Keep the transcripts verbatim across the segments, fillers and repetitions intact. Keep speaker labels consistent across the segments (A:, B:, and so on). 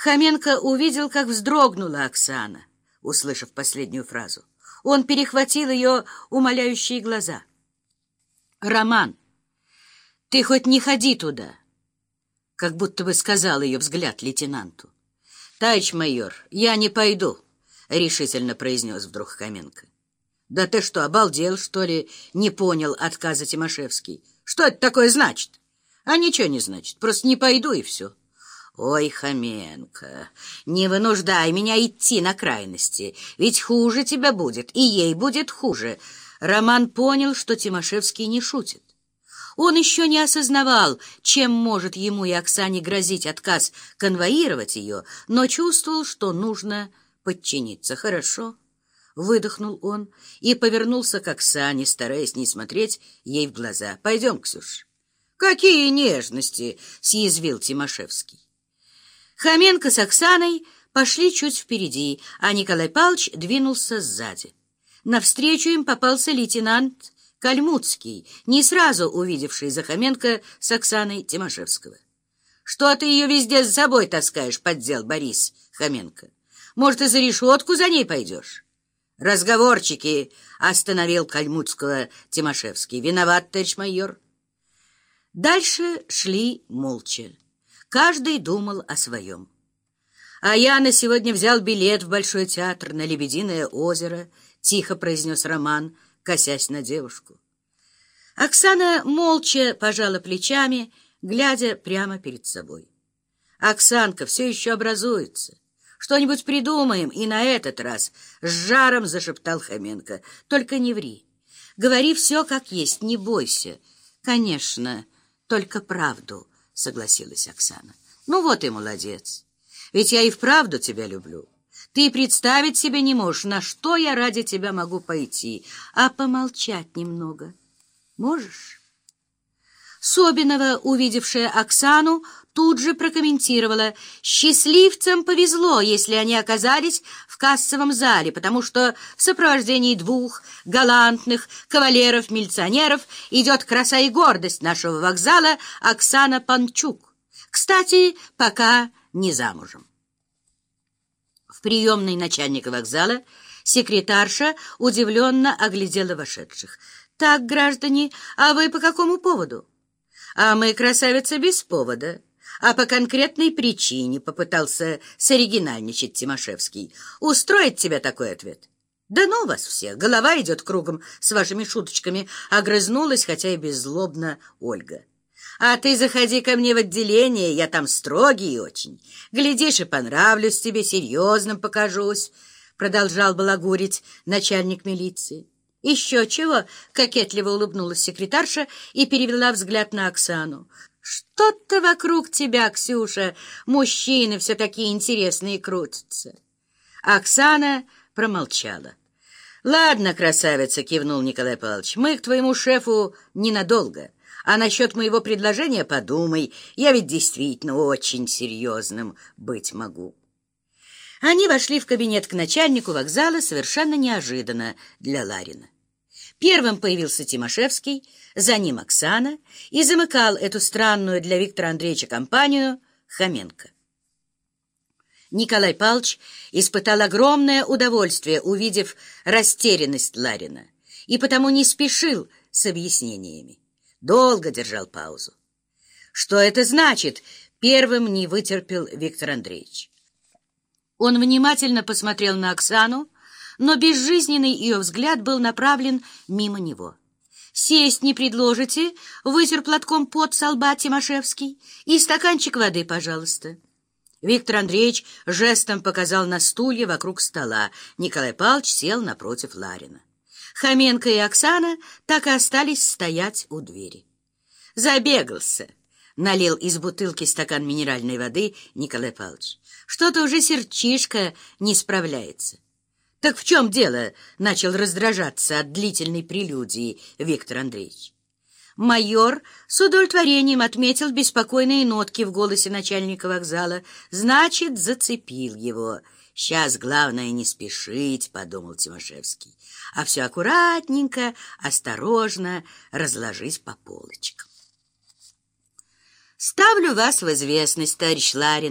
A: Хоменко увидел, как вздрогнула Оксана, услышав последнюю фразу. Он перехватил ее умоляющие глаза. «Роман, ты хоть не ходи туда!» Как будто бы сказал ее взгляд лейтенанту. «Товарищ майор, я не пойду», — решительно произнес вдруг Хоменко. «Да ты что, обалдел, что ли?» — не понял отказа Тимошевский. «Что это такое значит?» «А ничего не значит, просто не пойду и все». «Ой, Хоменко, не вынуждай меня идти на крайности, ведь хуже тебя будет, и ей будет хуже». Роман понял, что Тимошевский не шутит. Он еще не осознавал, чем может ему и Оксане грозить отказ конвоировать ее, но чувствовал, что нужно подчиниться. «Хорошо», — выдохнул он и повернулся к Оксане, стараясь не смотреть ей в глаза. «Пойдем, Ксюш». «Какие нежности!» — съязвил Тимошевский. Хоменко с Оксаной пошли чуть впереди, а Николай Павлович двинулся сзади. Навстречу им попался лейтенант Кальмуцкий, не сразу увидевший за Хоменко с Оксаной Тимошевского. «Что ты ее везде с собой таскаешь?» — поддел Борис Хоменко. «Может, и за решетку за ней пойдешь?» «Разговорчики!» — остановил Кальмуцкого Тимошевский. «Виноват, товарищ майор». Дальше шли молча. Каждый думал о своем. «А я на сегодня взял билет в Большой театр на Лебединое озеро», — тихо произнес Роман, косясь на девушку. Оксана молча пожала плечами, глядя прямо перед собой. «Оксанка, все еще образуется. Что-нибудь придумаем, и на этот раз», — с жаром зашептал Хоменко. «Только не ври. Говори все как есть, не бойся». «Конечно, только правду», — согласилась Оксана. «Ну вот и молодец. Ведь я и вправду тебя люблю. Ты представить себе не можешь, на что я ради тебя могу пойти. А помолчать немного можешь?» Собинова, увидевшая Оксану, тут же прокомментировала: «Счастливцам повезло, если они оказались в кассовом зале, потому что в сопровождении двух галантных кавалеров-милиционеров идет краса и гордость нашего вокзала Оксана Панчук. Кстати, пока не замужем». В приемной начальника вокзала секретарша удивленно оглядела вошедших. «Так, граждане, а вы по какому поводу?» «А мы, красавица, без повода, а по конкретной причине», — попытался соригинальничать Тимошевский. «Устроит тебя такой ответ?» «Да ну вас всех, голова идет кругом с вашими шуточками», — огрызнулась, хотя и беззлобно, Ольга. «А ты заходи ко мне в отделение, я там строгий очень. Глядишь, и понравлюсь тебе, серьезным покажусь», — продолжал балагурить начальник милиции. «Еще чего?» — кокетливо улыбнулась секретарша и перевела взгляд на Оксану. «Что-то вокруг тебя, Ксюша, мужчины все такие интересные крутятся». Оксана промолчала. «Ладно, красавица», — кивнул Николай Павлович, — «мы к твоему шефу ненадолго. А насчет моего предложения подумай, я ведь действительно очень серьезным быть могу». Они вошли в кабинет к начальнику вокзала совершенно неожиданно для Ларина. Первым появился Тимошевский, за ним Оксана, и замыкал эту странную для Виктора Андреевича компанию Хоменко. Николай Павлович испытал огромное удовольствие, увидев растерянность Ларина, и потому не спешил с объяснениями. Долго держал паузу. «Что это значит?» — первым не вытерпел Виктор Андреевич. Он внимательно посмотрел на Оксану, но безжизненный ее взгляд был направлен мимо него. «Сесть не предложите?» — вытер платком пот со лба Тимошевский. «И стаканчик воды, пожалуйста». Виктор Андреевич жестом показал на стулья вокруг стола. Николай Павлович сел напротив Ларина. Хоменко и Оксана так и остались стоять у двери. «Забегался», — налил из бутылки стакан минеральной воды Николай Павлович. «Что-то уже сердчишка не справляется». «Так в чем дело?» — начал раздражаться от длительной прелюдии Виктор Андреевич. Майор с удовлетворением отметил беспокойные нотки в голосе начальника вокзала. «Значит, зацепил его. Сейчас главное не спешить», — подумал Тимошевский, «а все аккуратненько, осторожно разложить по полочкам». «Ставлю вас в известность, товарищ Ларин»,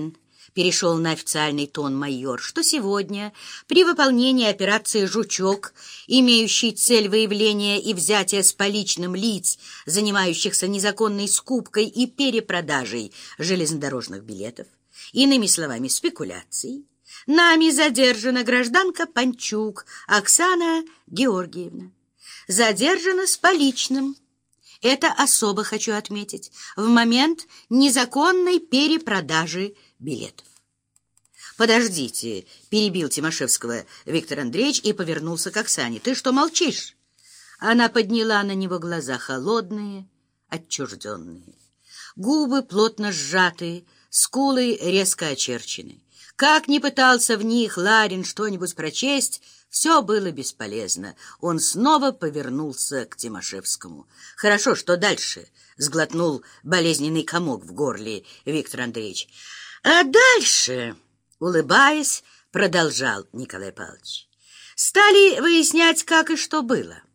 A: перешел на официальный тон майор, что сегодня при выполнении операции «Жучок», имеющей цель выявления и взятия с поличным лиц, занимающихся незаконной скупкой и перепродажей железнодорожных билетов, иными словами, спекуляцией, нами задержана гражданка Панчук Оксана Георгиевна. Задержана с поличным. Это особо хочу отметить, в момент незаконной перепродажи билетов. «Подождите», — перебил Тимошевского Виктор Андреевич и повернулся к Оксане. «Ты что молчишь?» Она подняла на него глаза холодные, отчужденные. Губы плотно сжаты, скулы резко очерчены. Как ни пытался в них Ларин что-нибудь прочесть, все было бесполезно. Он снова повернулся к Тимошевскому. «Хорошо, что дальше?» — сглотнул болезненный комок в горле Виктор Андреевич. «А дальше?» — улыбаясь, продолжал Николай Павлович. «Стали выяснять, как и что было.